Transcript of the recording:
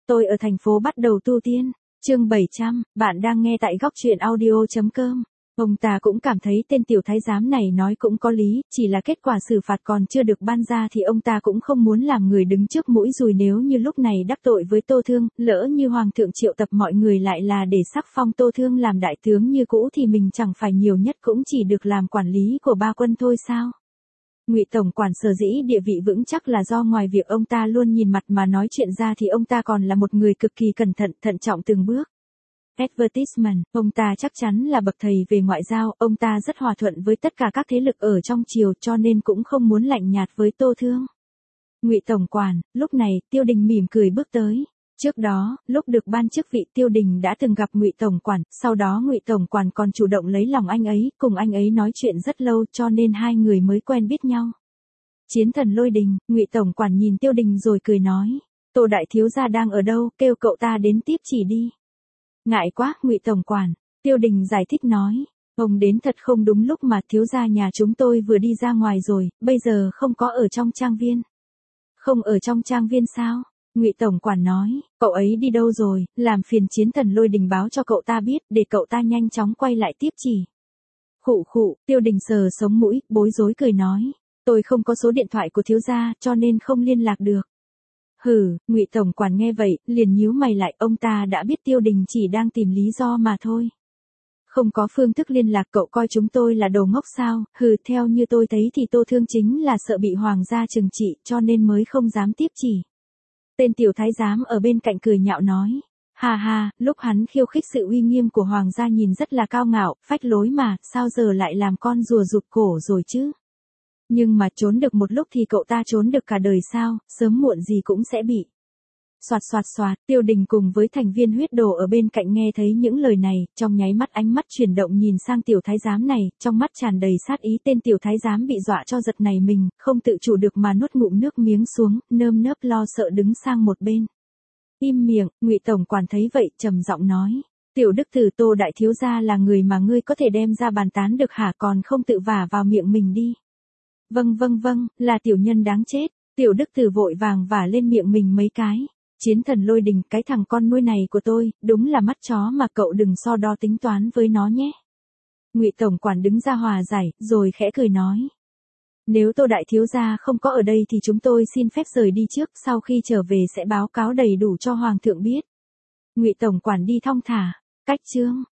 Tôi ở thành phố bắt đầu tu tiên. Chương 700, bạn đang nghe tại góc truyện audio.com. Ông ta cũng cảm thấy tên tiểu thái giám này nói cũng có lý, chỉ là kết quả xử phạt còn chưa được ban ra thì ông ta cũng không muốn làm người đứng trước mũi dùi nếu như lúc này đắc tội với Tô Thương, lỡ như Hoàng thượng triệu tập mọi người lại là để sắc phong Tô Thương làm đại tướng như cũ thì mình chẳng phải nhiều nhất cũng chỉ được làm quản lý của ba quân thôi sao? Ngụy tổng quản sở dĩ địa vị vững chắc là do ngoài việc ông ta luôn nhìn mặt mà nói chuyện ra thì ông ta còn là một người cực kỳ cẩn thận, thận trọng từng bước. Advertisement, ông ta chắc chắn là bậc thầy về ngoại giao, ông ta rất hòa thuận với tất cả các thế lực ở trong triều cho nên cũng không muốn lạnh nhạt với Tô Thương. Ngụy tổng quản, lúc này, Tiêu Đình mỉm cười bước tới. Trước đó, lúc được ban chức vị Tiêu Đình đã từng gặp Ngụy tổng quản, sau đó Ngụy tổng quản còn chủ động lấy lòng anh ấy, cùng anh ấy nói chuyện rất lâu cho nên hai người mới quen biết nhau. Chiến thần Lôi Đình, Ngụy tổng quản nhìn Tiêu Đình rồi cười nói, Tô đại thiếu gia đang ở đâu, kêu cậu ta đến tiếp chỉ đi. Ngại quá, Ngụy tổng quản, Tiêu Đình giải thích nói, ông đến thật không đúng lúc mà thiếu gia nhà chúng tôi vừa đi ra ngoài rồi, bây giờ không có ở trong trang viên. Không ở trong trang viên sao? Ngụy tổng quản nói, cậu ấy đi đâu rồi, làm phiền chiến thần Lôi Đình báo cho cậu ta biết để cậu ta nhanh chóng quay lại tiếp chỉ. Khụ khụ, Tiêu Đình sờ sống mũi, bối rối cười nói, tôi không có số điện thoại của thiếu gia cho nên không liên lạc được. Hừ, Ngụy tổng quản nghe vậy, liền nhíu mày lại, ông ta đã biết Tiêu Đình chỉ đang tìm lý do mà thôi. Không có phương thức liên lạc, cậu coi chúng tôi là đồ ngốc sao? Hừ, theo như tôi thấy thì Tô Thương chính là sợ bị hoàng gia trừng trị cho nên mới không dám tiếp chỉ. Tên tiểu thái giám ở bên cạnh cười nhạo nói, ha ha, lúc hắn khiêu khích sự uy nghiêm của hoàng gia nhìn rất là cao ngạo, phách lối mà, sao giờ lại làm con rùa rụt cổ rồi chứ? Nhưng mà trốn được một lúc thì cậu ta trốn được cả đời sao, sớm muộn gì cũng sẽ bị. Soạt soạt soạt, Tiêu Đình cùng với thành viên huyết đồ ở bên cạnh nghe thấy những lời này, trong nháy mắt ánh mắt chuyển động nhìn sang tiểu thái giám này, trong mắt tràn đầy sát ý. Tên tiểu thái giám bị dọa cho giật này mình, không tự chủ được mà nuốt ngụm nước miếng xuống, nơm nớp lo sợ đứng sang một bên. Im miệng, Ngụy tổng quản thấy vậy, trầm giọng nói, tiểu đức tử Tô đại thiếu gia là người mà ngươi có thể đem ra bàn tán được hả, còn không tự vả vào miệng mình đi. Vâng, là tiểu nhân đáng chết. Tiểu đức tử vội vàng vả lên miệng mình mấy cái. Chiến thần Lôi Đình, cái thằng con nuôi này của tôi, đúng là mắt chó mà cậu đừng so đo tính toán với nó nhé. Ngụy tổng quản đứng ra hòa giải, rồi khẽ cười nói, nếu Tô đại thiếu gia không có ở đây thì chúng tôi xin phép rời đi trước, sau khi trở về sẽ báo cáo đầy đủ cho hoàng thượng biết. Ngụy tổng quản đi thong thả. Cách chương